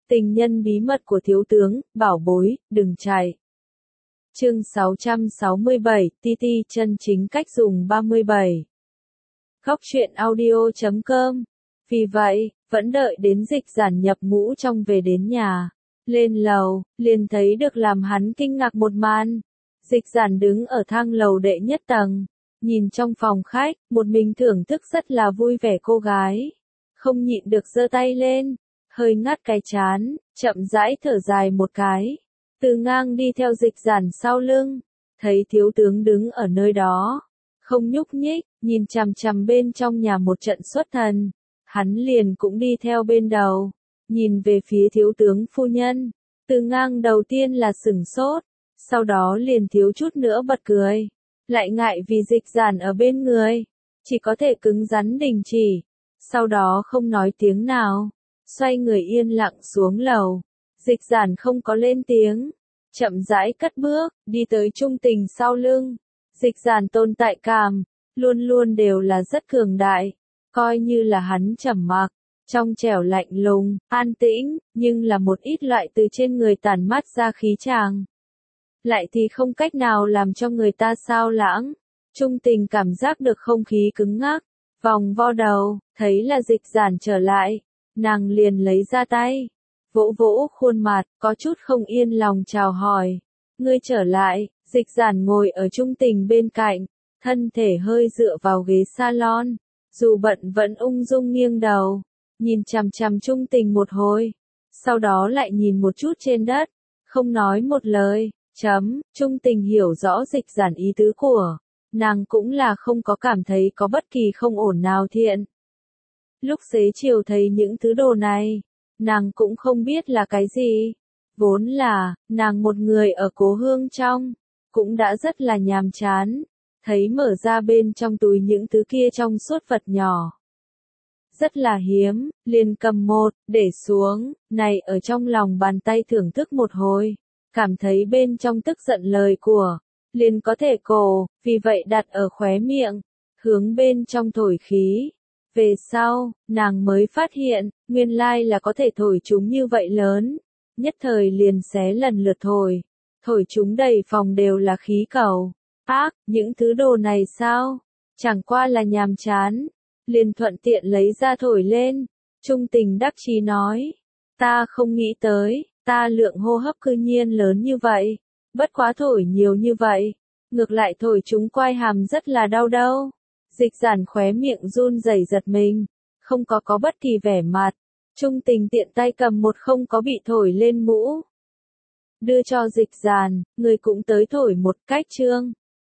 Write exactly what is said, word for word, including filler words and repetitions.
Tình nhân bí mật của thiếu tướng, bảo bối, đừng chạy. Chương sáu trăm sáu mươi bảy, Ti Ti chân chính cách dùng ba mươi bảy. Góc truyện audio chấm com. Vì vậy, vẫn đợi đến Dịch Giản nhập ngũ trong về đến nhà. Lên lầu, liền thấy được làm hắn kinh ngạc một màn. Dịch Giản đứng ở thang lầu đệ nhất tầng, nhìn trong phòng khách, một mình thưởng thức rất là vui vẻ cô gái. Không nhịn được giơ tay lên, hơi ngắt cái trán, chậm rãi thở dài một cái. Từ ngang đi theo Dịch Giản sau lưng, thấy thiếu tướng đứng ở nơi đó, không nhúc nhích, nhìn chằm chằm bên trong nhà một trận xuất thần. Hắn liền cũng đi theo bên đầu, nhìn về phía thiếu tướng phu nhân. Từ ngang đầu tiên là sửng sốt, sau đó liền thiếu chút nữa bật cười. Lại ngại vì Dịch Giản ở bên người, chỉ có thể cứng rắn đình chỉ, sau đó không nói tiếng nào, xoay người yên lặng xuống lầu. Dịch Giản không có lên tiếng, chậm rãi cất bước, đi tới Trung Tình sau lưng. Dịch Giản tồn tại cảm, luôn luôn đều là rất cường đại, coi như là hắn trầm mặc, trong trẻo lạnh lùng, an tĩnh, nhưng là một ít loại từ trên người tản mát ra khí tràng. Lại thì không cách nào làm cho người ta sao lãng. Trung Tình cảm giác được không khí cứng ngắc, vòng vo đầu, thấy là Dịch Giản trở lại, nàng liền lấy ra tay, vỗ vỗ khuôn mặt, có chút không yên lòng chào hỏi. Ngươi trở lại. Dịch Giản ngồi ở Trung Tình bên cạnh, thân thể hơi dựa vào ghế salon, dù bận vẫn ung dung nghiêng đầu, nhìn chằm chằm Trung Tình một hồi, sau đó lại nhìn một chút trên đất, không nói một lời. Chấm, Trung Tình hiểu rõ Dịch Giản ý tứ của nàng, cũng là không có cảm thấy có bất kỳ không ổn nào thiện. Lúc xế chiều thấy những thứ đồ này, nàng cũng không biết là cái gì. Vốn là, nàng một người ở cố hương trong, cũng đã rất là nhàm chán. Thấy mở ra bên trong túi những thứ kia trong suốt vật nhỏ, rất là hiếm, liền cầm một, để xuống, này ở trong lòng bàn tay thưởng thức một hồi. Cảm thấy bên trong tức giận lời của, liền có thể cổ, vì vậy đặt ở khóe miệng, hướng bên trong thổi khí. Về sau, nàng mới phát hiện, nguyên lai là có thể thổi chúng như vậy lớn, nhất thời liền xé lần lượt thổi, thổi chúng đầy phòng đều là khí cầu. Ác, những thứ đồ này sao? Chẳng qua là nhàm chán, liền thuận tiện lấy ra thổi lên. Trung Tình đắc chí nói, ta không nghĩ tới. Ta lượng hô hấp cư nhiên lớn như vậy, bất quá thổi nhiều như vậy, ngược lại thổi chúng quai hàm rất là đau đâu. Dịch Giản khóe miệng run rẩy giật mình, không có có bất kỳ vẻ mặt. Trung Tình tiện tay cầm một không có bị thổi lên mũ, đưa cho Dịch Giản, người cũng tới thổi một cách trương.